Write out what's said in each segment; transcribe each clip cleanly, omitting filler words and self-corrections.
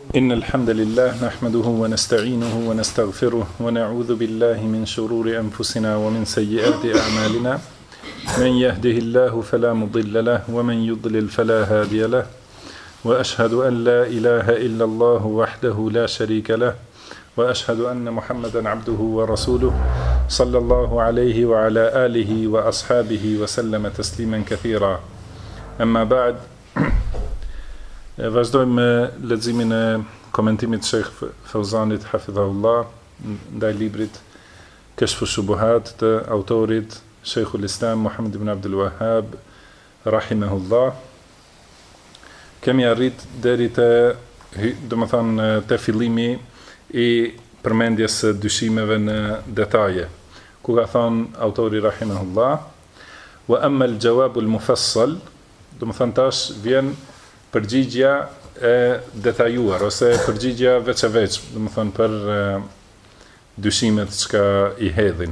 إن الحمد لله نحمده ونستعينه ونستغفره ونعوذ بالله من شرور أنفسنا ومن سيئات أعمالنا من يهده الله فلا مضل له ومن يضلل فلا هادي له وأشهد أن لا إله إلا الله وحده لا شريك له وأشهد أن محمدا عبده ورسوله صلى الله عليه وعلى آله وأصحابه وسلم تسليما كثيرا أما بعد. Vazhdojmë me leximin e komentimit të Sheikh Fauzanit hafidhahullah ndaj librit Kashfu Shubuhat të autorit Sheikhul Islam Muhammad ibn Abdul Wahhab rahimahullah. Kemi arrit deri te, domethënë te fillimi i përmendjes së dyshimeve në detaje, ku ka thënë autori rahimahullah: wa amma al-jawab al-mufassal, domethënë tash vjen përgjigja e detajuar ose përgjigja veç e veç, domethënë për dyshimet që i hedhin.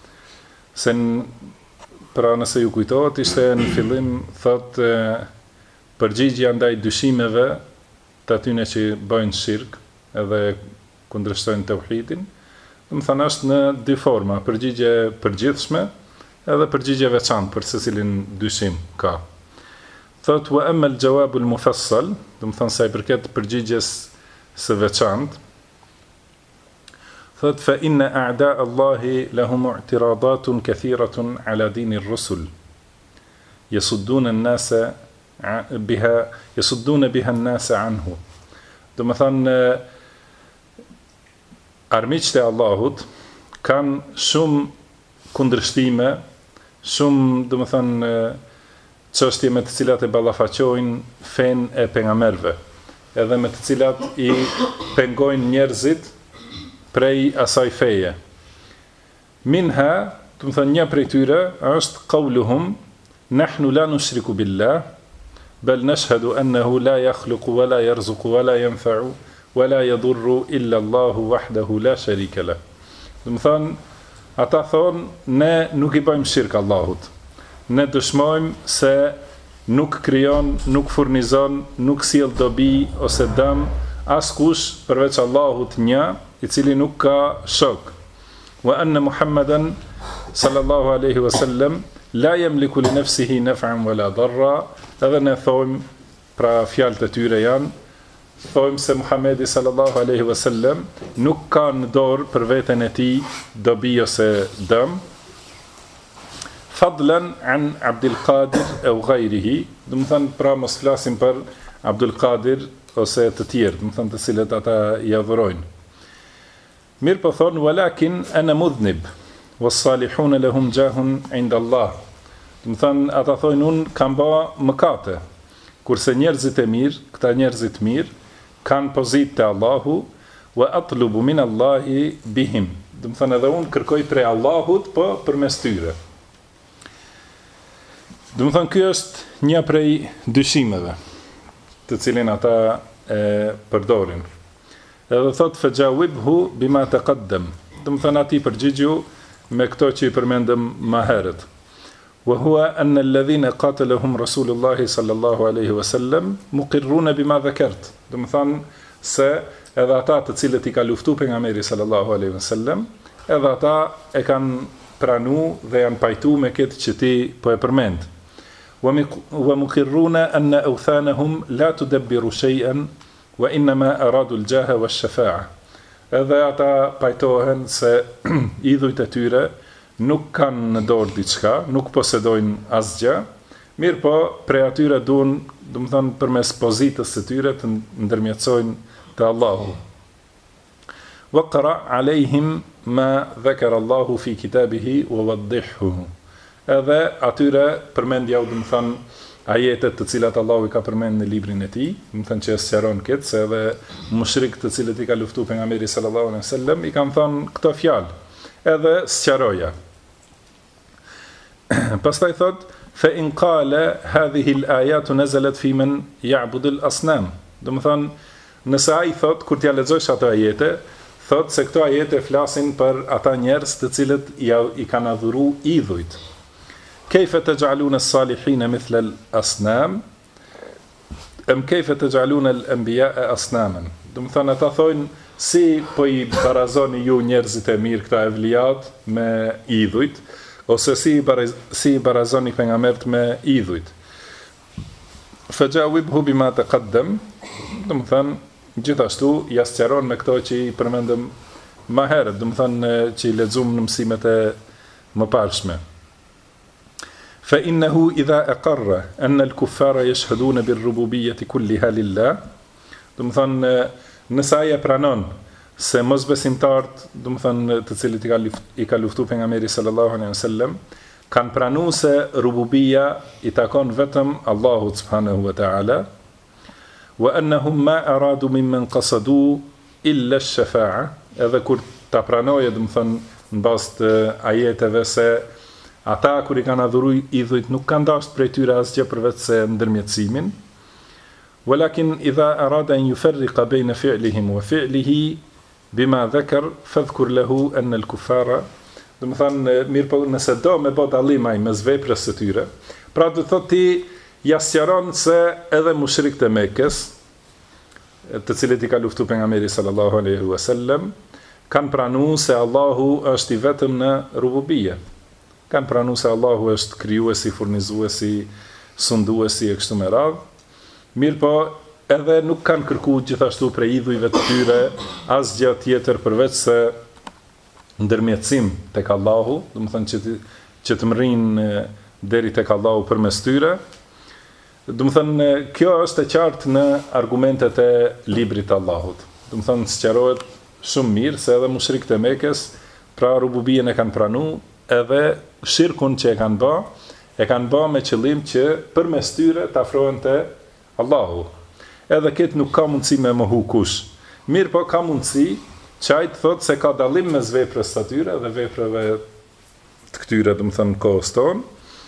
Pra nëse ju kujtohet, ishte në fillim thot përgjigja ndaj dyshimeve të atyne që bëjnë shirk edhe kundërshtojnë tauhidin, domethënë është në dy forma, përgjigje përgjithshme edhe përgjigje veçantë për secilin dyshim ka. Thot wa amma al-jawab al-mufassal, domethënë sa i përket përgjigjes së veçantë, thot fa inna a'da Allahi lahum i'tiradatun kathiratun ala dini ar-rusul yasudduna an-nasa biha yasudduna biha an-nasa anhu. Domethënë armiqtë e Allahut kanë shumë kundërshtime, shumë domethënë çështje me të cilat e ballafaqojnë fen e pejgamberëve, edhe me të cilat i pengojnë njerëzit prej asaj feje. Minha, do të thënë një prej tyre është qauluhum nahnu la nushriku billah bal nashhadu annahu la yakhluqu wa la yarzuqu wa la yanfa'u wa la yadurru illa Allahu wahdahu la sharika lah. Do të thënë ata thonë ne nuk i bëjmë shirk Allahut. Ne dëshmojmë se nuk krijon, nuk furnizon, nuk sjell dobi ose dëm askush përveç Allahut një, i cili nuk ka shok. Wa anna Muhammadan sallallahu alaihi wasallam la yamliku li nafsihi naf'an wala darra. Edhe ne thojmë, pra fjalët e tyre janë, thojmë se Muhamedi sallallahu alaihi wasallam nuk ka në dorë për veten e tij dobi ose dëm. Fadlan an Abdul Qadir au ghayrihi, do të thënë pra mos flasim për Abdul Qadir ose të tjerë, do të thënë të cilët ata i adhurojnë. Mirë po thonë walakin ana mudhnib was-salihun lahum jahun 'inda Allah. Do të thënë ata thonë unë kam bë mëkate, kurse njerëzit e mirë, këta njerëzit mirë kanë pozitë te Allahu, wa atlubu min Allahi bihim. Do të thënë edhe unë kërkoj prej Allahut po përmes tyre. Do të thënë, ky është një prej dyshimeve të cilin ata e përdorin. Edhe thot fajawibhu bima taqaddam. Do të thënë ati përgjigju me këto që i përmendëm më herët. Wa huwa anna alladhina qatalahum Rasulullah sallallahu alaihi wasallam muqirruna bima dhakart. Do të thënë se edhe ata të cilët i ka luftuar pejgamberi sallallahu alaihi wasallam, edhe ata e kanë pranuar dhe janë pajtuar me këtë që ti po e përmend. ومقرون أن أوثانهم لا تدبر شيئا وإنما أرادوا الجاه والشفاعة. Edhe ata pajtohen se idhujt e tyre nuk kanë në dorë diçka, nuk posedojnë asgjë, mirë po prej atyre duan, do të thënë përmes pozitës së tyre të ndërmjetësojnë te Allahu. Waqra alayhim ma dhakara Allahu fi kitabihi wa waddihhu. Edhe atyre përmendja do të thënë ajetet të cilat Allahu i ka përmend në librin e tij, do të thënë që sqaron këtë se edhe mushrikët të cilët i ka luftuar pejgamberi sallallahu alaihi wasallam i kanë thënë këto fjalë, edhe sqaroja. Pastaj thot fa in qala hadhihi al-ayat nazalat fi man ya'budu al-asnam. Do të thënë nëse ai thot kur t'ia lexosh ato ajete, thot se këto ajete flasin për ata njerëz të cilët i kanë adhuruar idhujt. Kejfe të gjalun e salihin e mithle l'asnam, em kejfe të gjalun el embia e asnamen. Dëmë thënë, ata thojnë, si po i barazoni ju njerëzit e mirë këta evlijat me idhujt, ose si i barazoni pejgambert me idhujt. Fajawibhu bima taqaddam, do të thënë gjithashtu ja sqaron me këto që i përmendëm më herët, do të thënë që i lexuam në mësimet e mëparshme. Fa innahu idha aqarra anna al-kuffara yashhaduna bir-rububiyyati kulliha lillah, do të thënë nëse ai e pranon se mosbesimtarët, do të thënë të cilët i ka luftuar pejgamberi sallallahu alaihi wasallam, kanë pranuar se rububia i takon vetëm Allahut subhanahu wa ta'ala, wa annahum ma aradu mimman qasadu illa ash-shafa'a, edhe kur ta pranoje, do të thënë në bazë të ajeteve se ata kur i kanë adhuruar idhujt nuk kanë dashur prej tyre asgjë përveç se ndërmjetësimin. Walakin idha arada an yufarriqa bayna fi'lihim wa fi'lihi bima dhakar fadhkur lahu anna al-kuffara, do të thënë mirë po nëse do me bë dallim ai mes veprës së tyre, pra do thotë ti ja sqaron se edhe mushrikët e Mekës, të cilët i ka luftuar pejgamberi sallallahu alaihi wasallam, kanë pranuar se Allahu është i vetëm në rububie. Kanë pranuar se Allahu është krijuesi, furnizuesi, sunduesi e kështu me radhë. Mirë po, edhe nuk kanë kërkuar gjithashtu prej idhujve të tyre asgjë tjetër përveç se ndërmjetësim tek Allahu, do të thënë që të mrinë deri tek Allahu përmes tyre. Do të thënë kjo është e qartë në argumentet e librit të Allahut. Do të thënë sqarohet shumë mirë se edhe mushrikët e Mekës pra rububien e kanë pranuar, edhe shirkun që e kanë bë me qëllim që përmes tyre të afrohen te Allahu. Edhe këtë nuk ka mundësi me mohu kush. Mirë po ka mundësi që ai të thotë se ka dallim mes veprës së tyre dhe veprave të këtyre, do të thënë kohës tonë,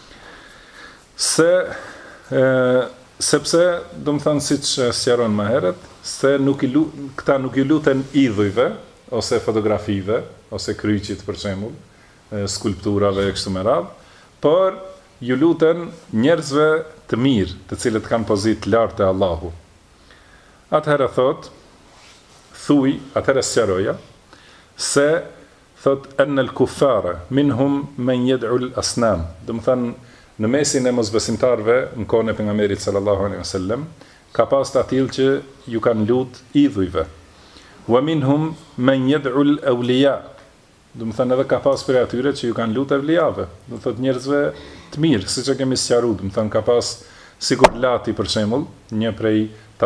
sepse do të thënë siç sqaron më herët, se këta nuk i luten idhujve ose fotografive ose kryqit për shembull, skulpturave e kështu me radhë, por ju luten njerëzve të mirë, të cilët kanë pozitë lartë te Allahu. Atëherë thotë atëherë sqaroja se thot anna al-kuffara minhum man yad'u al-asnam, do të thënë në mesin e mosbesimtarëve në kohën e pejgamberit sallallahu alaihi wasallam ka pas të tillë që ju kanë lut idhujve, wa minhum man yad'u al-awliya, do të thënë edhe ka pas për atyre që ju kanë lut evlijave, do thot njerëzve të mirë, siç e kemi sqaruar, do të thënë ka pas sikur Lati për shembull, një prej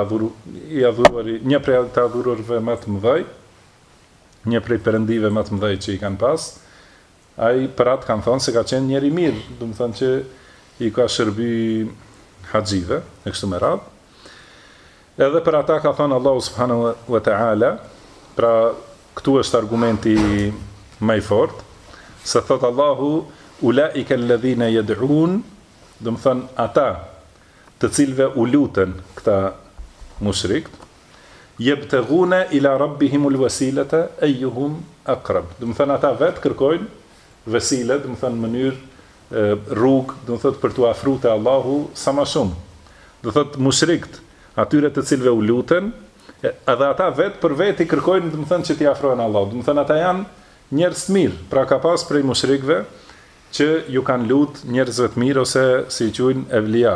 të adhuruarve më të mëdhej, një prej perëndive më të mëdhej që i kanë pas, ai për atë kanë thonë se ka qenë njeri mirë, do të thënë që i ka shërby haxhive, e kështu me radhë. Edhe për ata ka thonë Allahu subhanahu wa ta'ala, pra këtu është argumenti më i fortë, se thotë Allahu ulaika alladhina yad'un, do të thënë ata të cilëve u luten këta mushrikt, yabtaghuna ila rabbihimul wasilata ayyuhum aqrab. Do të thënë ata vetë kërkojnë vesile, do të thënë mënyrë rrugë, do të thotë për t'u afruar te Allahu sa më shumë. Do thotë mushrikt, atyre të cilëve u luten, edhe ata vetë për vetë i kërkojnë, do të thënë që t'i afrohen Allahut. Do të thënë ata janë njerëz të mirë, pra ka pas prej mushrikëve që ju kanë lut njerëzve të mirë ose si i quajnë evlija.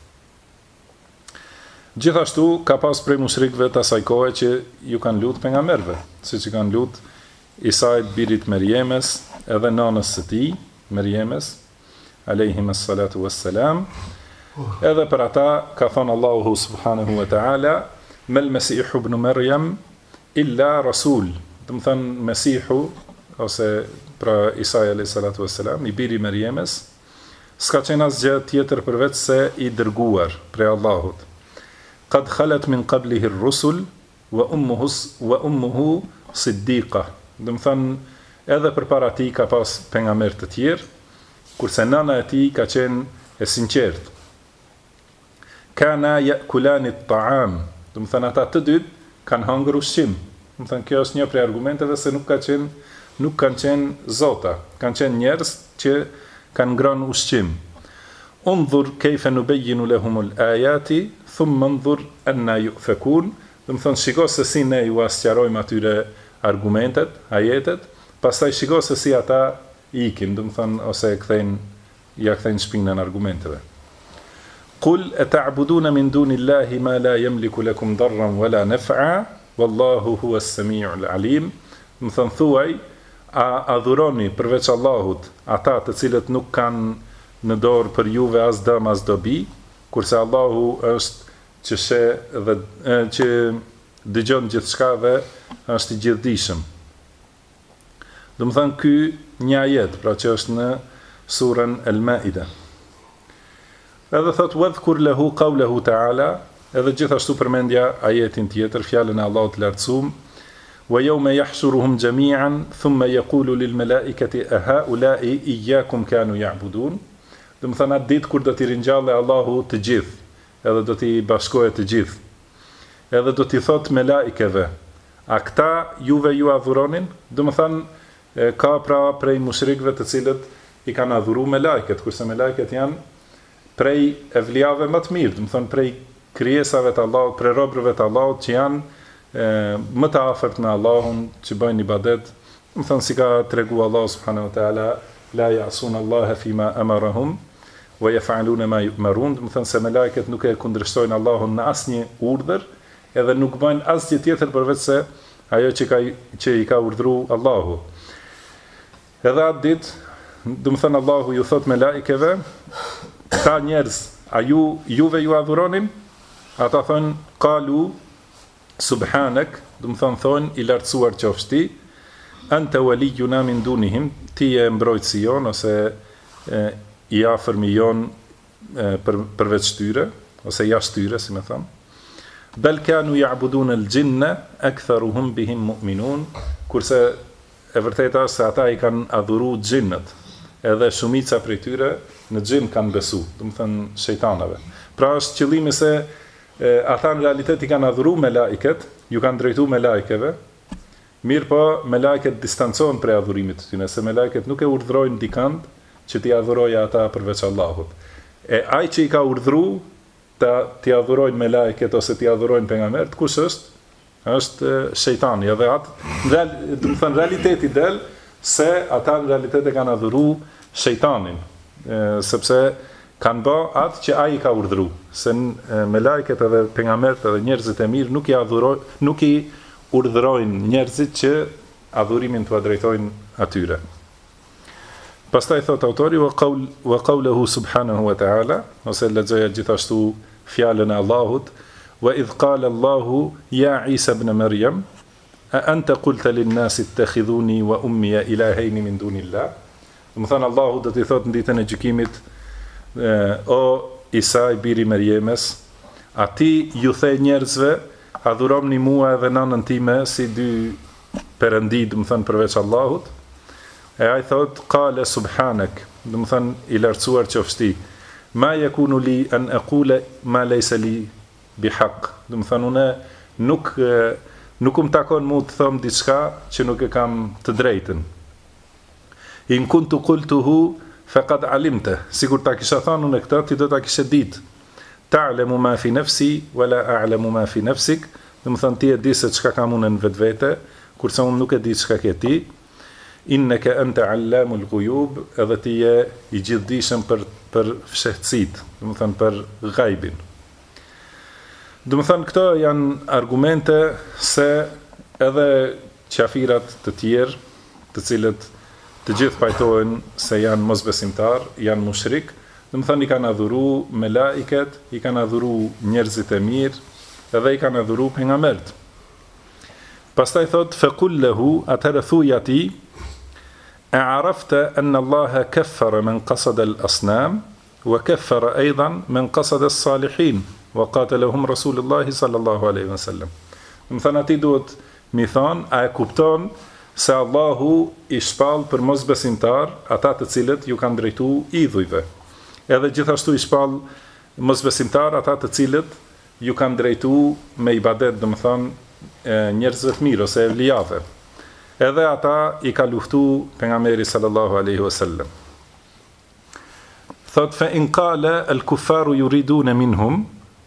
Gjithashtu ka pas prej mushrikëve të asaj kohe që ju kanë lut pejgamberëve, siç i kanë lut Isait birit Merjemes, edhe nanës së tij, Merjemes, alayhimus salatu wassalam. Edhe për ata ka thënë Allahu subhanahu wa ta'ala, mal masihu ibn Maryam illa rasul. Do të thënë Mesihu ose pra Isa alayhi salatu wassalam, i biri Merjemes, s'ka qenë asgjë tjetër përveç se i dërguar prej Allahut. Qad khalat min qablihi ar-rusul wa ummuhu siddiqa. Do të thënë edhe përpara tij ka pas pejgamber të tjerë, kurse nana e tij ka qenë e sinqertë. Kana ya'kulani at-ta'am. Do të thënë ata të dytë kanë hangër ushqim. Do të thënë kjo është një prej argumenteve se nuk kanë qenë zota, kanë qenë njerëz që kanë ngrënë ushqim. Undhur kayfa nubayyinu lahum al-ayati thumma anzur anna yufakun, do të thonë shiko se si ne ju asqarojmë atyre argumentet, ajetet, pastaj shiko se si ata ikin, do të thonë ose ja kthejnë shpinën argumenteve. Qul ata'buduna min dunillahi ma la yamliku lakum darran wala naf'a wallahu huwa as-sami'ul alim. Do të thonë thuaj, a adhuroni përveç Allahut ata të cilët nuk kanë në dorë për juve as dëm as dobi, kurse Allahu është që sheh dhe që dëgjon gjithçka dhe është i gjithdijshëm. Do të thonë ky një ajet, pra që është në surën Al-Maida. Edhe thot wadhkur lahu qawluhu ta'ala, edhe gjithashtu përmendja ajetin tjetër, fjalën e Allahut lartësuam, wa yawma yahshuruhum jami'an thumma yaqulu lil malaikati a ha'ula'i iyyakum kanu ya'budun. Do të thonë atë ditë kur do t'i ringjallë Allahu të gjithë, edhe do t'i bashkojë të gjithë. Edhe do t'i thotë me laikeve, a këta juve ju adhuronin? Do të thonë ka pra prej mushrikëve të cilët i kanë adhuru me laiket, kurse me laiket janë prej evlijave më të mirë, do të thonë prej krijesave të Allahut, prej robërve të Allahut që janë më të afërt me Allahun, që bëjnë ibadet, do të thonë si ka tregu Allahu subhanahu wa taala, la ya'sun Allah fima amarahum wa yaf'aluna ma yu'marun, do të thonë se me laiket nuk e kundërshtojnë Allahun në asnjë urdhër, edhe nuk bëjnë asgjë tjetër përveç se ajo që i ka urdhëruar Allahu. Edhe atë ditë, do të thonë Allahu ju thot me laikeve, ta njerëz, a juve ju adhuronin? Ata thonë, qalu subhanak, do të thonë i lartësuar qofsh ti, anta waliyuna min dunihim, ti je mbrojtësi jon ose i afërmi jon përveç tyre, ose jashtë tyre, si më thon. Bel kanu ya'budun al-jinna aktharuhum bihim mu'minun, kurse e vërteta se ata i kanë adhuru xhinnët, edhe shumica prej tyre në xhin kanë besu, do të thënë shejtanave. Pra është qëllimi se ata në realitet i kanë adhuru me laiket, ju kanë drejtu me laikeve, mirë po me laiket distancohen prej adhurimit të tyre, se me laiket nuk e urdhrojnë dikant që t'i adhuroja ata përveç Allahut. E ai që i ka urdhru t'i adhurojnë me laiket ose t'i adhurojnë pejgambert, kush është? Është shejtani, edhe atë, do të thënë realiteti del se ata në realitet e kanë adhuru shejtanin, sepse kanë bë atë që ai ka urdhëruar, se me laiket edhe pejgambert edhe njerëzit e mirë nuk i urdhërojnë njerëzit që adhurimin t'u drejtojnë atyre. Pastaj thot autori wa qawluhu subhanahu wa ta'ala, ose lexoja gjithashtu fjalën e Allahut, wa idh qala Allahu ya Isa ibn Maryam a anta qulta lin nas ittakhidhuni wa ummi ilahayn min dunillah. Do të thonë Allahu do t'i thotë në ditën e gjykimit, o Isa i biri Merjemes, a ti ju the njerëzve adhuromni mua edhe nënën time si dy perëndi, do të thonë përveç Allahut. E ai thot qala subhanak, do të thonë i lartësuar qofsh ti, ma yakunu li an aqula ma laysa li bihaq, do të thonë unë nuk më takon mu të them diçka që nuk e kam të drejtën. In kuntu qultuhu faqad alimta, sigur ta kisha thënë unë këtë, ti do ta kishe ditë. Ta'lamu ma fi nafsi wala a'lamu ma fi nafsik, do të thonë ti e di se çka kam unë në vetvete, kurse unë nuk e di çka ke ti. Innaka anta allamul ghuyub, edhe ti je i gjithdijshëm për fshehtësitë, do të thonë për ghaibin. Do të thonë këto janë argumente se edhe qafirat të tjerë, të cilët të gjithë pajtohen se janë mosbesimtar, janë mushrik, do të thonë i kanë adhuru me laiket, i kanë adhuru njerëzit e mirë, edhe i kanë adhuru pejgambert. Pastaj thot faqul lahu, atëherë thuaj atij, أعرفت أن الله كفر من قصد الأصنام وكفر أيضا من قصد الصالحين وقاتلهم رسول الله صلى الله عليه وسلم. Më ati duhet mi thonë, a e kupton se Allahu i shpall për mosbesimtar ata të cilët ju kanë drejtu idhujve. Edhe gjithashtu i shpall mosbesimtar ata të cilët ju kanë drejtu me ibadet, do më thonë njerëzve të mirë ose evlijave. Edhe ata i ka luftu pejgamberi sallallahu alaihi wasallam. Thot fa in qala al kuffaru yuriduna minhum,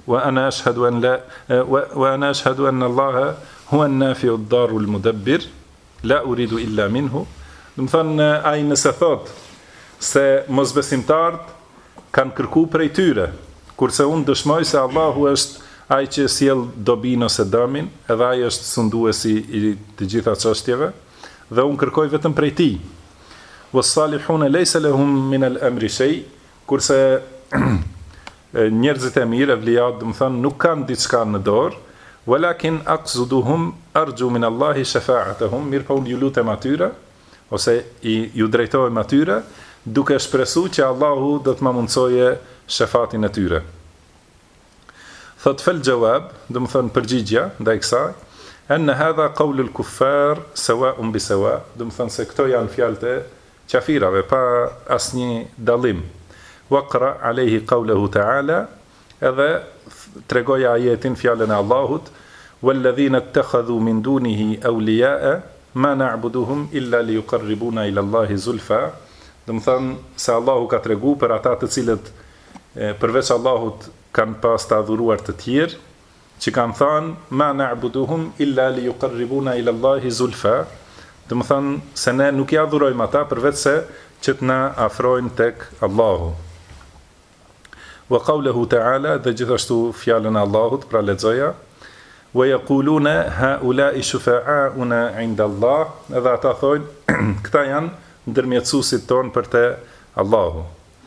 wa ana ashhadu anna Allaha huwa an-nafi'u ad-daru al-mudabbir la uridu illa minhu. Do të thonë ai nëse thot se mosbesimtarët kanë kërku prej tyre, kurse unë dëshmoj se Allahu është ai që sjell dobin ose dëmin, edhe ai është sunduesi i të gjitha çështjeve, dhe unë kërkoj vetëm prej tij. Was-salihuna laysa lahum min al-amri shay, kurse njerëzit e mirë, evliat, do të thonë, nuk kanë diçka në dorë, walakin aqsuduhum arju min Allahi shafa'atuhum, mirë po unë ju lutem atyre, ose ju drejtohem atyre, duke shpresu që Allahu do të më mundsoje shefatin e tyre. Thot fel gjawab, do më thënë përgjigja, ndaj kësaj, enë hadha qawlu l-kuffar sawa'un bi sawa', do më thënë se këto janë fjalët e qafirave, pa asnjë dallim. Waqra alayhi qawluhu ta'ala, edhe tregoja ajetin fjalën e Allahut, walladhina ittakhadhu min dunihi awliya'a ma na'buduhum illa liyuqarribuna ila Allahi zulfa. Do më thënë se Allahu ka tregu për ata të cilët përveç Allahut kanë pas të adhuruar të tjerë, që kanë thënë ma na'buduhum illa liyuqarribuna ila Allahi zulfa. Do më thënë se ne nuk i adhurojmë ata përveç se që të na afrojnë tek Allahu. Wa qawluhu ta'ala, dhe gjithashtu fjalën e Allahut, pra lexoja, wa yaquluna haula'i shufa'auna 'inda Allah, edhe ata thonë këta janë ndërmjetësuesit tonë për te Allahu.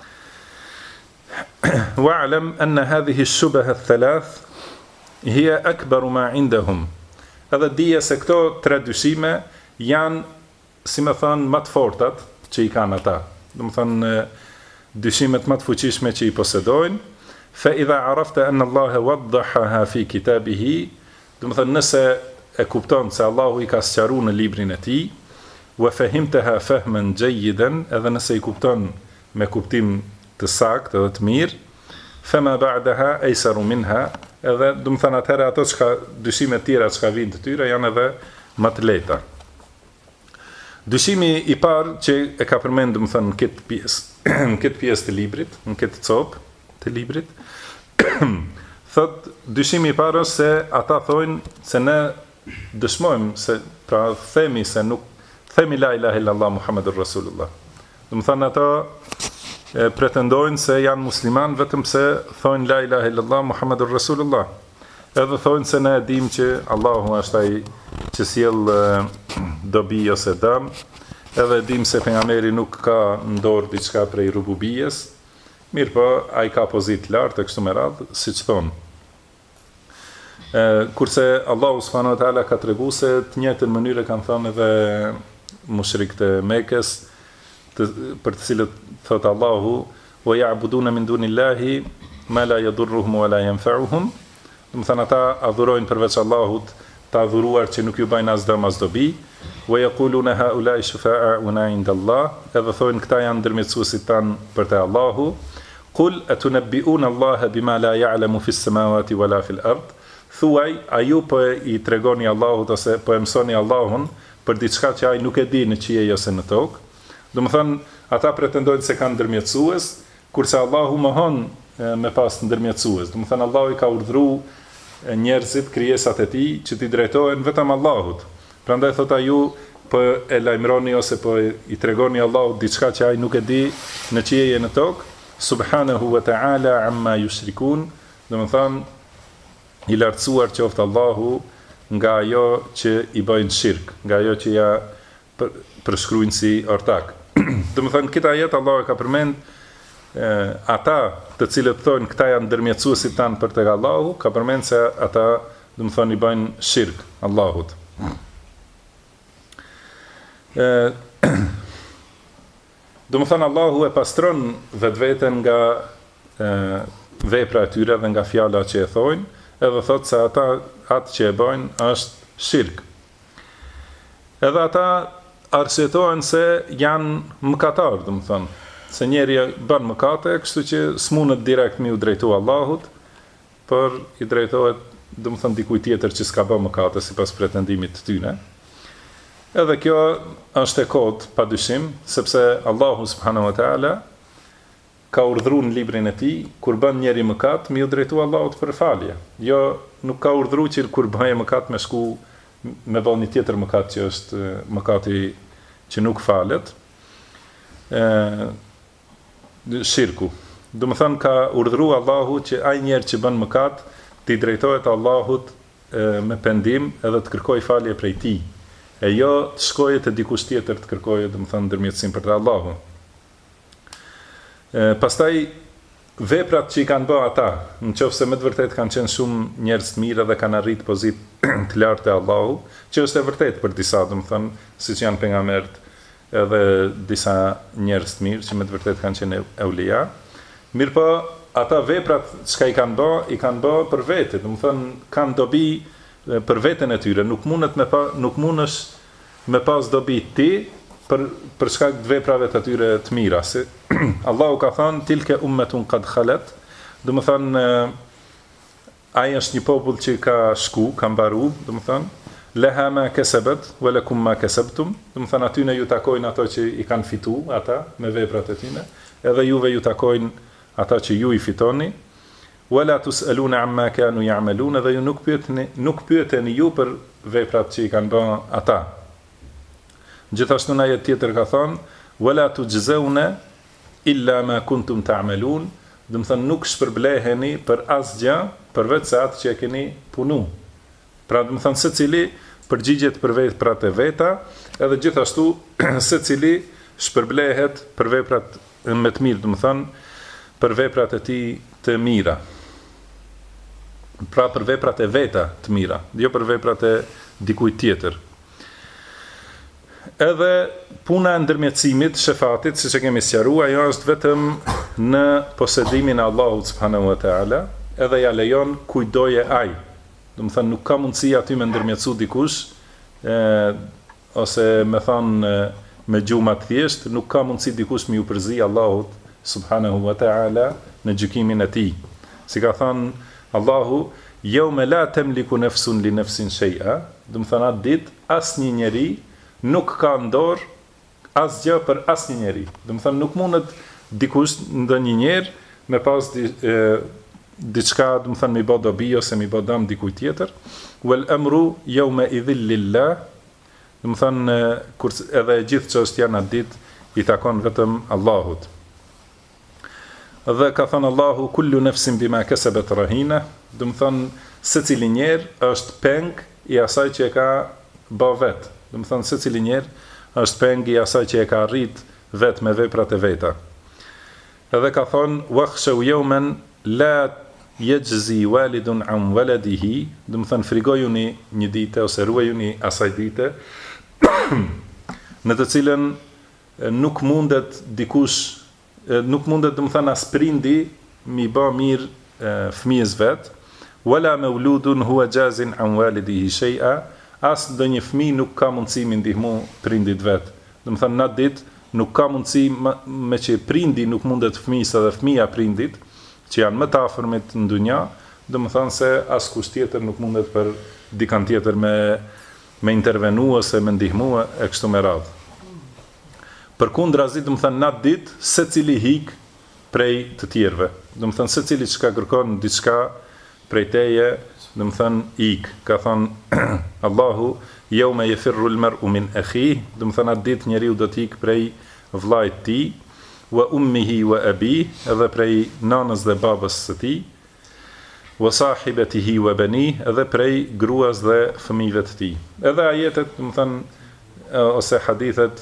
Wa'lam anna hadhihi ash-shubha ath-thalath hiya akbaru ma 'indahum. Edhe dije se këto tre dyshime janë, si më thënë, më të fortat që i kanë ata. Do më thënë, dyshimet më të fuqishme që i posedojnë. Fa idha arafta anna Allah waddahaha fi kitabihi, do më thënë, nëse e kupton se Allahu i ka sqaruar në librin e tij, wa fahimtaha fahman jayidan, edhe nëse i kupton me kuptim të saktë edhe të mirë, fama ba'daha aysaru minha, edhe do më thënë atëherë ato dyshimet tjera që vijnë të tyre janë edhe më të lehta. Dyshimi i parë që e ka përmend, do më thënë, në këtë pjesë të librit, në këtë copë të librit, thot dyshimi i parë se ata thojnë se ne dëshmojmë se, pra themi se nuk themi la ilaha illallah Muhammedur Rasulullah. Do më thënë ata pretendojnë se janë musliman vetëm se thojnë la ilaha illallah Muhammedur Rasulullah. Edhe thojnë se ne e dim që Allahu është ai që sjell dobi ose dëm, edhe dim se pejgamberi nuk ka në dorë diçka prej rububijes, mirë po ai ka pozitë lartë e kështu me radhë, siç thonë. Kurse Allahu subhanahu wa taala ka treguar se të njëjtën mënyrë kanë thënë edhe mushrikët e Mekës, për të cilët thot Allahu wa ya'buduna min dunillahi ma la yadurruhum wa la yanfa'uhum. Do të thënë ata adhurojnë përveç Allahut të adhuruar që nuk ju bajnë as dëm as dobi, wa yaquluna haula'i shufa'auna 'inda Allah, edhe thonë këta janë ndërmjetësuesit tan për te Allahu. Qul atunabbi'una Allaha bima la ya'lamu fis samawati wala fil ard. Thuaj, a ju po i tregoni Allahut ose po e mësoni Allahun për diçka që ai nuk e di në qiell ose në tokë. Do të thënë ata pretendojnë se kanë ndërmjetësues, kurse Allahu mohon me pas ndërmjetësues. Do të thënë Allahu i ka urdhëruar njerëzit, krijesat e tij, që t'i drejtohen vetëm Allahut. Prandaj thotë ju po e lajmëroni ose po i tregoni Allahut diçka që ai nuk e di në qiell e në tokë. Subhanahu wa ta'ala amma yushrikun. Do të thënë i lartësuar qoftë Allahu nga ajo që i bëjnë shirk, nga ajo që ja përshkruajnë si ortak. Do të thënë këtë ajet Allahu ka përmend ata të cilët thonë këta janë ndërmjetësuesit tanë për tek Allahu, ka përmend se ata, do të thonë, i bëjnë shirk Allahut. Do të thonë Allahu e pastron vetveten nga vepra e tyre dhe nga fjala që e thojnë, edhe thotë se ata atë që e bëjnë është shirk. Edhe ata arsjetohen se janë mëkatar, do të thonë, se njeri bën mëkate, kështu që s'munët direkt mi u drejtu Allahut, por i drejtohet, do të thonë, dikujt tjetër që s'ka bën mëkate sipas pretendimit të tyre. Edhe kjo është e kotë padyshim, sepse Allahu subhanahu wa taala ka urdhëruar në librin e tij, kur bën njëri mëkat, mi u drejtu Allahut për falje. Jo, nuk ka urdhëruar që kur bëj mëkat me shku me bën një tjetër mëkat që është mëkati që nuk falet. Shirku. Do të thënë ka urdhëruar Allahu që ai njerë që bën mëkat, t'i drejtohet Allahut me pendim edhe të kërkoj falje prej tij. E jo të shkojë te dikush tjetër të kërkojë, do të thënë ndërmjetësim për të Allahun. Pastaj veprat që i kanë bërë ata, nëse me të vërtetë kanë qenë shumë njerëz të mirë dhe kanë arritur pozitë të lartë te Allahu, që është e vërtetë për disa, do të thënë, siç janë pejgamberët, edhe disa njerëz të mirë që me të vërtetë kanë qenë eulia. Mirpo ata veprat çka i kanë bërë për vete, do të thënë kanë dobi për veten e tyre, nuk mundesh me pas dobi ti për shkak të veprave të tyre të mira. Se Allahu ka thënë tilke ummetun qad khalat, do të thënë ai është një popull që ka shku, ka mbaru, do të thënë leha ma kasabat wa lakum ma kasabtum, do të thënë aty ne ju takojnë ato që i kanë fitu ata me veprat e tyre, edhe juve ju takojnë ata që ju i fitoni. Wala tusaluna amma kanu ya'malun, dhe ju nuk pyeteni ju për veprat që i kanë bërë ata. Gjithashtu në ajet tjetër ka thënë wala tujzauna illa ma kuntum ta'malun, do të thënë nuk shpërbleheni për asgjë përveç se atë që e keni punu. Pra do të thënë secili përgjigjet për veprat e veta, edhe gjithashtu secili shpërblehet për veprat me të mirë, do të thënë për veprat e tij të mira. Pra për veprat e veta të mira, jo për veprat e dikujt tjetër. Edhe puna e ndërmjetësimit, shefatit, siç e kemi sqaruar, ajo është vetëm në posedimin e Allahut subhanahu wa taala, edhe ja lejon kujdoje ai. Do të thënë nuk ka mundësi aty me ndërmjetësu dikush, ose me thonë me gjumë të thjesht, nuk ka mundësi dikush me u përzi Allahut subhanahu wa taala në gjykimin e tij. Si ka thënë Allahu, yawma la tamliku nafsun li nafsin shay'a, do të thënë atë ditë asnjë njeri nuk ka në dorë asgjë për asnjë njeri. Do të thënë nuk mundet dikush ndonjë njerë me pas diçka, do të thënë me bë dobi ose me bë dëm dikujt tjetër. Wal amru yawma idhil lillah, do të thënë kur edhe gjithë çështja në atë ditë i takon vetëm Allahut. Dhe ka thënë Allahu kullu nafsin bima kasabat rahina, do të thënë secili njerë është peng i asaj që e ka bë vetë. Do të thënë secili njerë është peng i asaj që e ka arrit vetë me veprat e veta. Edhe ka thënë wakhshaw yawman la yajzi walidun an waladihi, do të thënë frigojuni një ditë ose ruajuni asaj dite në të cilën nuk mundet dikush, nuk mundet do të thënë as prindi mi bë mirë fëmijës vet, wala mauludun huwa jazin an walidihi shay'a, as do një fëmijë nuk ka mundësi me ndihmu prindit vet. Do të thënë në atë ditë nuk ka mundësi me që prindi nuk mundet fëmijës edhe fëmija prindit, që janë më të afërmit në dunja, do të thënë se askush tjetër nuk mundet për dikant tjetër me intervenu ose me ndihmu e kështu me radhë. Përkundrazi, do të thënë në atë ditë secili hik prej të tjerëve. Do të thënë secili që ka kërkon diçka prej teje, do të thënë ik. Ka thënë Allahu yawma yafirru al-mar'u min akhihi, do të thënë atë ditë njeriu do të ik prej vllait të tij, wa ummihi wa abihi, edhe prej nanës dhe babës së tij, wa sahibatihi wa banihi, edhe prej gruas dhe fëmijëve të tij. Edhe ajetet, do të thënë ose hadithet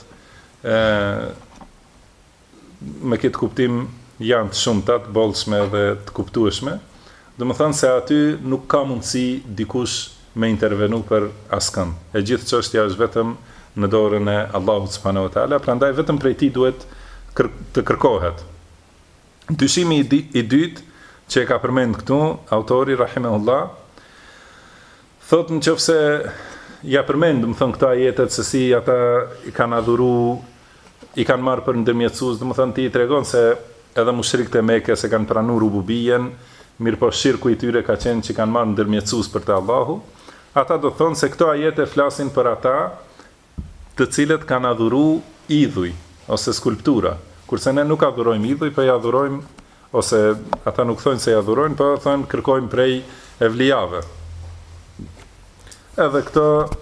me këtë kuptim janë të shumta, të bollshme dhe të kuptueshme. Do të thënë se aty nuk ka mundësi dikush me intervenu për askën. E gjithë çështja është vetëm në dorën e Allahut subhanahu wa taala, prandaj vetëm prej tij duhet të kërkohet. Dyshimi i dytë që e ka përmend këtu autori rahimahullah, thotë nëse ja përmend, do të thënë këta ajetet se si ata i kanë adhuru, i kanë marrë për ndërmjetësues, do të thënë ti i tregon se edhe mushrikët e Mekës se kanë pranuar rububijen, mirë po shirku i tyre ka qenë që kanë marrë ndërmjetësues për të Allahu. Ata do thonë se këto ajete flasin për ata të cilët kanë adhuru idhuj ose skulptura, Kurse ne nuk adhurojmë idhuj, po ja adhurojmë, ose ata nuk thonë se ja adhurojnë, po thonë kërkojmë prej evlijave. Edhe këto,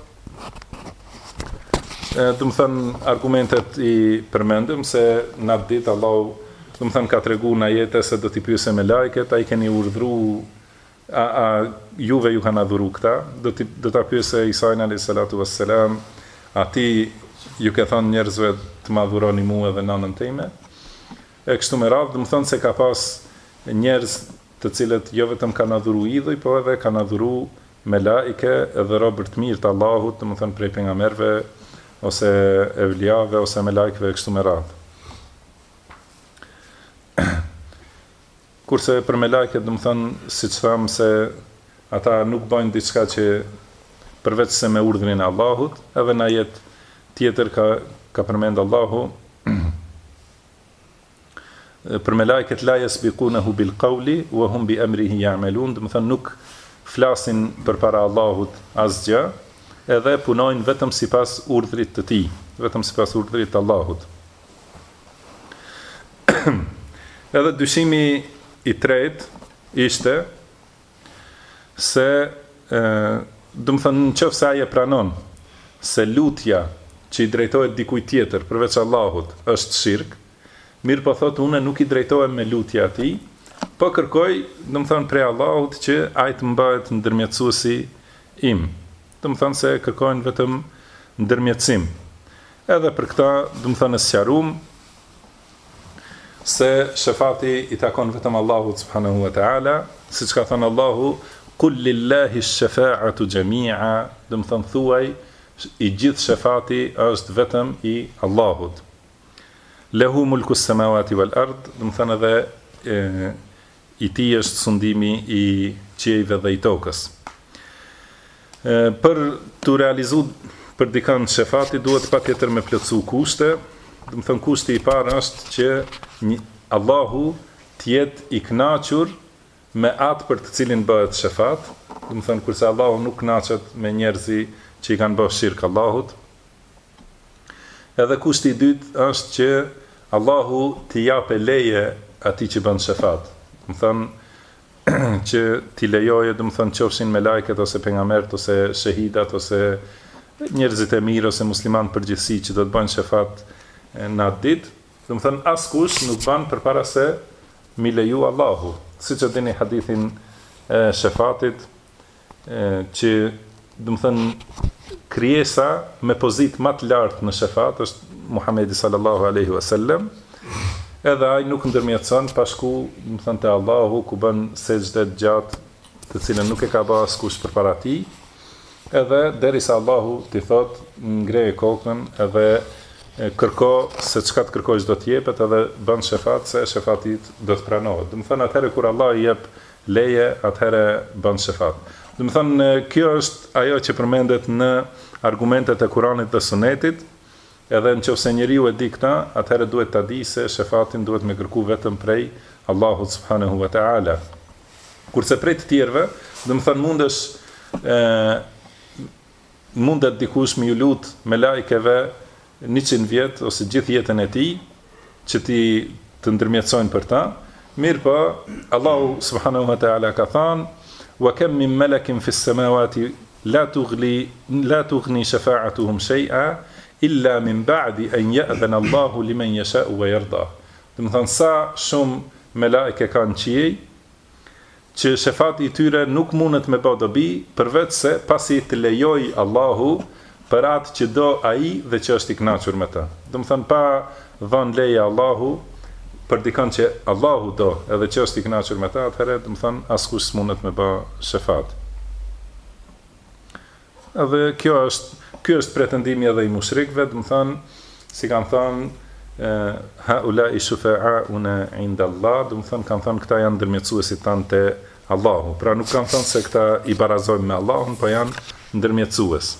dëmë thënë, argumentet i përmendëm se në atë ditë Allahu, dëmë thënë, ka tregu në ajete se do t'i pyese me lajket, a i keni urdhru, juve ju kanë adhuru këta, do t'a pyese Isajnë a.s. A ti ju ke thonë njerëzve të më adhuroni mua dhe nanën time, e kështu me radhë, dëmë thënë se ka pas njerëz të cilët jo vetëm kanë adhuru idhuj, po edhe kanë adhuru me laike edhe robër të mirë të Allahut, dëmë thënë prej pejgamberëve, ose evlijave, ose me laikëve e kështu me radhë. Kurse për me laiket, dëmë thënë, si që thamë se ata nuk bëjnë diçka që përveç se me urdhrin e Allahut, edhe në jetë tjetër ka përmend Allahu, për me laiket la yasbiqunahu bil qawli wa hum bi amrihi ya'malun, do të thënë nuk flasin përpara Allahut asgjë, edhe punojnë vetëm sipas urdhrit të tij, vetëm sipas urdhrit të Allahut. Edhe dyshimi i tretë ishte se do të thënë nëse ai e pranon se lutja që i drejtohet dikujt tjetër përveç Allahut është shirk, mirë po thotë unë nuk i drejtohem me lutja atij, po kërkoj, do të thënë prej Allahut që ai të më bëhet ndërmjetësuesi im. Do të thënë se kërkojnë vetëm ndërmjetësim. Edhe për këtë, do të thënë sqarum se shefati i takon vetëm Allahut subhanahu wa taala, siç ka thënë Allahu, "Qul lillahi ash-shafa'atu jami'a", do të thënë thuaj i gjithë shefati është vetëm i Allahut. Lehu mulku s-samawati wal ard, do të thënë edhe i tij është sundimi i qiejve dhe i tokës. Për të realizuar për dikën shefati duhet patjetër me plotësu kushte. Do të thënë kushti i parë është që Allahu të jetë i kënaqur me atë për të cilin bëhet shefat. Do të thënë kurse Allahu nuk kënaqet me njerëzi që i kanë bërë shirk Allahut. Edhe kushti i dytë është që Allahu t'i japë leje atij që bën shefat. Do të thënë që t'i lejoje, do të thënë qofshin me lajket ose pejgamberët ose shahidat ose njerëzit e mirë ose muslimanë përgjithësi që do të bëjnë shefat në atë ditë, do të thënë askush nuk bën përpara se mi leju Allahu. Siç e dini hadithin e shefatit, që do të thënë krijesa me pozitë më të lartë në shefat është Muhamedi sallallahu alaihi wasallam. Edhe ai nuk ndërmjetëson pa shku, do të thënë te Allahu ku bën sejdë të gjatë, të cilën nuk e ka bërë askush përpara tij. Edhe derisa Allahu t'i thot ngreje kokën edhe kërko se çka të kërkosh do të jepet, edhe bën shefat se shefati do të pranohet. Do të thënë atëherë kur Allah i jep leje, atëherë bën shefat. Do të thënë kjo është ajo që përmendet në argumentet e Kuranit dhe Sunetit, edhe nëse njeriu e di këtë, atëherë duhet ta di se shefatin duhet me kërku vetëm prej Allahut subhanahu wa taala. Kurse prej të tjerëve, do të thënë mundet dikush me ju lut me lajkeve 100 vjet ose gjithë jetën e tij që ti të ndërmjetësojnë për ta. Mirë po, Allahu subhanahu wa taala ka thënë: "Wa kam min malakin fi s-samawati la tughni shafa'atuhum shay'a illa min ba'di an ya'dhana Allahu liman yasha'u wa yarda." Do të thënë sa shumë me lajke kanë qiej që shefati i tyre nuk mundet me bë dobi përveç se pasi të lejoj Allahu për atë që do ai dhe që është i kënaqur me të. Do të thënë pa dhënë leje Allahu për dikën që Allahu do edhe që është i kënaqur me të, atëherë do të thënë askush s'mundet me bë shefat. Edhe ky është pretendimi edhe i mushrikëve, do të thënë si kanë thënë haulai shufa'auna 'inda Allah, do të thënë kanë thënë këta janë ndërmjetësuesit tanë te Allahu. Pra nuk kanë thënë se këta i barazojnë me Allahun, po janë ndërmjetësues.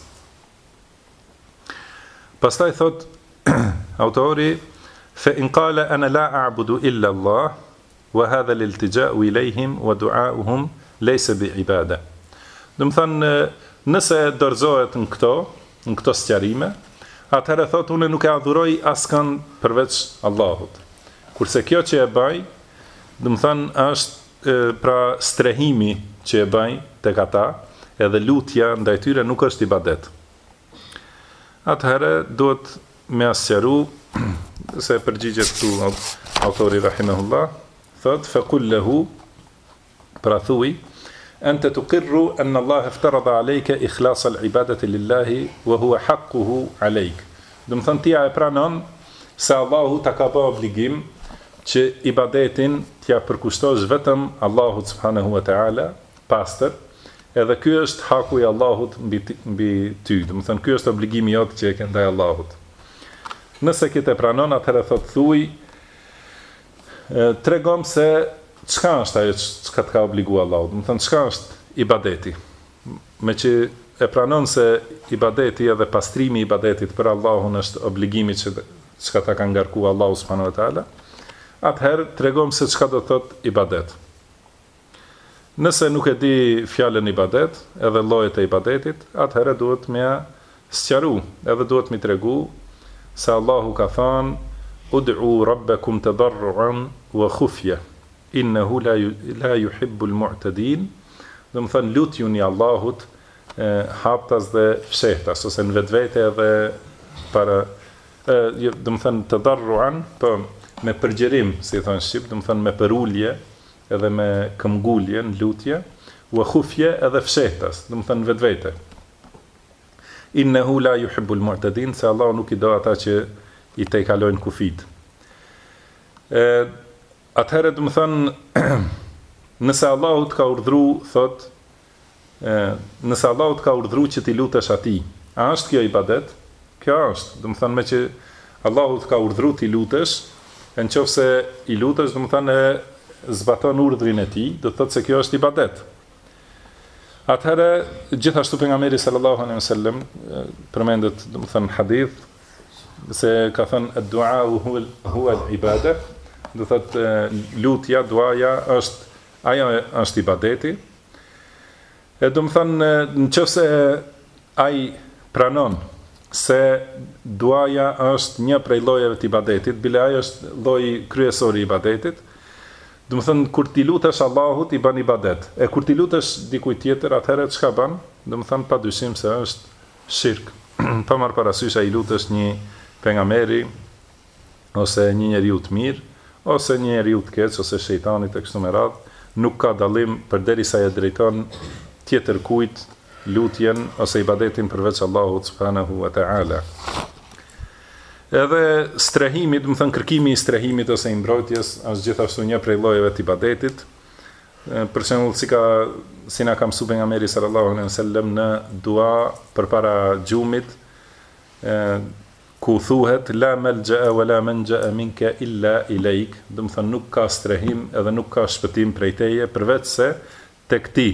Pastaj thot autori: "Fa in qala ana la a'budu illa Allah wa hadha al-iltija'u ilayhim wa du'a'uhum laysa bi'ibada." Do të thënë nëse dorëzohet në këto sqarime, atëherë thot unë nuk e adhuroj askën përveç Allahut. Kurse kjo që e baj, do të thënë është pra strehimi që e baj tek ata, edhe lutja ndaj tyre nuk është ibadet. Atëherë duhet me asqaru se përgjigjet këtu autori rahimahullah, thot faqul lahu, pra thuj, anta tuqirru anna Allah iftarada alayka ikhlas al-ibadati lillahi wa huwa haqquhu alayk. Do të thënë ti e pranon se Allahu ta ka bërë obligim që ibadetin t'ja përkushtosh vetëm Allahut subhanahu wa ta'ala, pastër, edhe ky është haku i Allahut mbi ty. Do të thënë ky është obligimi jot që e ke ndaj Allahut. Nëse këtë e pranon, atëherë thot thuj, tregom se çka është ajo çka të ka obligu Allahu. Do të thënë çka është ibadeti. Me që e pranon se ibadeti edhe pastrimi i ibadetit për Allahun është obligimi çka ta ka ngarkuar Allahu subhanahu wa taala, atëherë tregom se çka do të thot ibadet. Nëse nuk e di fjalën ibadet, edhe llojet e ibadetit, atëherë duhet me sqaru, edhe duhet mi tregu se Allahu ka thënë ud'u rabbakum tadarruan wa khufya innahu la yuhibbul mu'tadin. Do të thënë lutjuni Allahut haptas dhe fshehtas, ose në vetvete edhe para do të thënë tadarruan, po me përgjerim, si thon shqip, do të thënë me përulje edhe me këmbgulje në lutje, wa khufya edhe fshehtas, do të thënë vetvete. Innehu la yuhibbul mu'tadin, se Allah nuk i do ata që i te kalojnë kufit. Atëherë do të thënë nëse Allahu të ka urdhru, thot, nëse Allahu të ka urdhru që ti lutesh atij, a është kjo ibadet? Kjo është, do të thënë me që Allahu të ka urdhru ti lutesh, nëse i lutesh, do të thënë zbaton urdhrin e tij, do të thotë se kjo është ibadet. Atëherë, gjithashtu pejgamberi sallallahu alaihi wasallam përmendet, do të thënë hadith, se ka thënë ad-du'a huwa al-ibada, do të thotë lutja, duaja ajo është ibadeti. E do të thënë nëse ai pranon se duaja është një prej llojeve të ibadetit, bile ajo është lloji kryesor i ibadetit, do të thënë kur ti lutesh Allahut i bën ibadet. E kur ti lutesh dikujt tjetër, atëherë çka bën? Do të thënë padyshim se është shirk. Pa marr parasysh ai lutesh një pejgamberi ose një njeriu të mirë, ose një njeriu të keq, ose shejtanit e kështu me radhë, nuk ka dallim përderisa e drejton tjetër kujt lutjen ose ibadetin përveç Allahut subhanahu wa ta'ala. Edhe strehimi, do të thënë kërkimi i strehimit ose i mbrojtjes është gjithashtu një prej llojeve të ibadetit. Për shembull, si na ka mësuar pejgamberi sallallahu alaihi wasallam në dua përpara xhumit, ku thuhet la malja'a wa la manja'a minka illa ilayk, do të thënë nuk ka strehim edhe nuk ka shpëtim prej teje përveç se tek ti.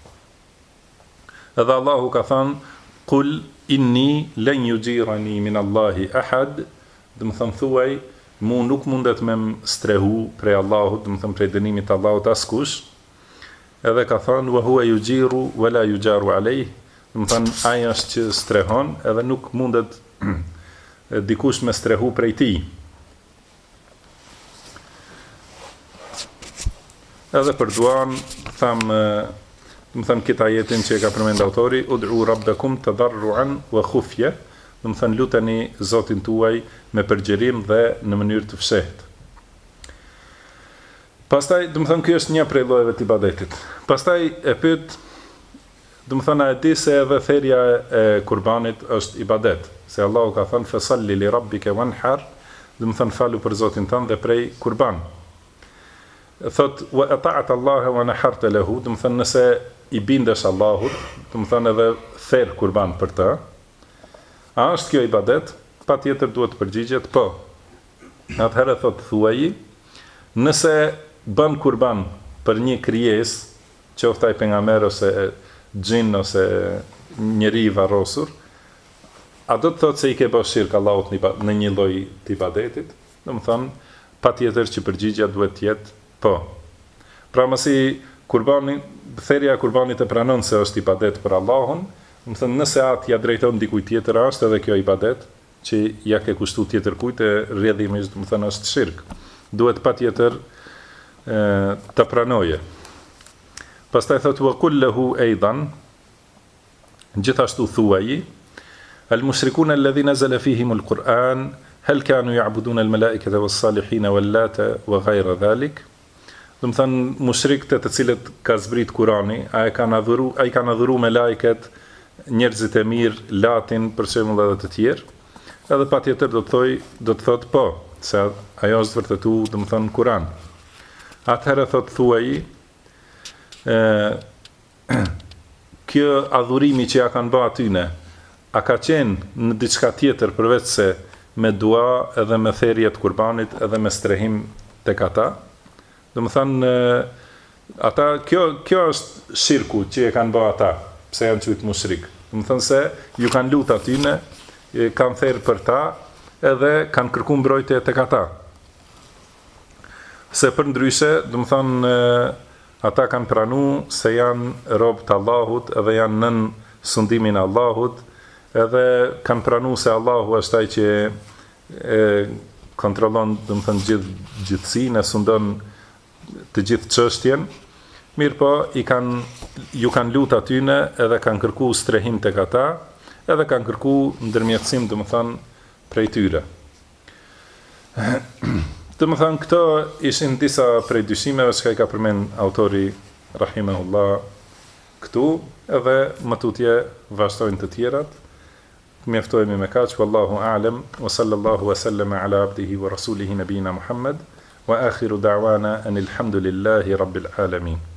Edhe Allahu ka thënë qul inni lan yujirani min Allahi ahad, do të thënë thuaj, mu nuk mundet me më strehu prej Allahut, do të thënë prej dënimit të Allahut askush. Edhe ka thënë wa huwa yujiru wa la yujaru alayh, do të thënë ai është që strehon edhe nuk mundet dikush me strehu prej tij. Edhe për duan thamë, do të thënë këtë ajetin që e ka përmend autori, ud'u rabbakum tadarruan wa khufya, do të thënë luteni Zotin tuaj me përgjerim dhe në mënyrë të fshehtë. Pastaj, do të thënë ky është një prej llojeve të ibadetit. Pastaj e pyet, do të thënë a e di se edhe therrja e kurbanit është ibadet, se Allahu ka thënë fasalli li rabbika wanhar, do të thënë falu për Zotin tënd dhe prej kurban. Thot wa ata'at Allah wa naharta lahu, do të thënë nëse i bindesh Allahut, do të thënë edhe therr kurban për të. A është kjo ibadet? Patjetër duhet përgjigjet po. Atëherë thot thuaji, nëse bën kurban për një krijesë, qoftë ai pejgamber ose xhin ose njeri i varrosur, a do të thotë se i ke bërë shirk Allahut në një lloj të ibadetit? Do të thënë patjetër që përgjigjja duhet të jetë po. Pra mësi kurbani, therrja e kurbanit e pranon se është ibadet për Allahun, do të thënë nëse atë ja drejton dikujt tjetër, është edhe kjo ibadet që ja ke kushtuar tjetër kujt, e rrjedhimisht do të thënë është shirk. duhet patjetër të pranoje. Pastaj thot wa qul lahu aidan, gjithashtu thuaji, al-mushrikuna alladhi nazala fihim al-Qur'an hal kanu ya'buduna al-malaikata was-salihina wal-lata wa ghayra dhalik. Do të thënë mushrikët të cilët ka zbrit Kurani, ai kanë adhuru me laiket, njerëzit e mirë, latin, për shembull edhe të tjerë. Edhe patjetër do të thotë po, se ajo është vërtetu, do të thënë Kur'an. Atëherë thotë thuaj, kjo adhurimi që ja kanë bërë atyne, a ka qenë në diçka tjetër përveç se me dua edhe me therrje të Kurbanit edhe me strehim tek ata? Do më thënë, ata, kjo është shirku që e kanë bërë ata, pse janë qytë mushrik. Do më thënë se ju kanë lutë atyne, kanë therë për ta, edhe kanë kërku mbrojtje tek ata. Se për ndryshe, do më thënë, ata kanë pranu se janë robë të Allahut, edhe janë nën sundimin Allahut, edhe kanë pranu se Allahu është ai që kontrollon, do më thënë, gjithësinë, e sundon të gjithë çështjen, mirë po ju kanë lutë atyne edhe kanë kërku strehim tek ata, edhe kanë kërku ndërmjetësim, do më thënë, prej tyre. Do më thënë, këto ishin disa prej dyshimeve që ka përmend autori rahimahullah këtu, edhe më tutje vazhdojnë të tjerat. Mjaftohemi me kaq, wallahu a'lam, wa sallallahu wa sallama ala abdihi wa rasulihi nabina Muhammad. وآخر دعوانا أن الحمد لله رب العالمين.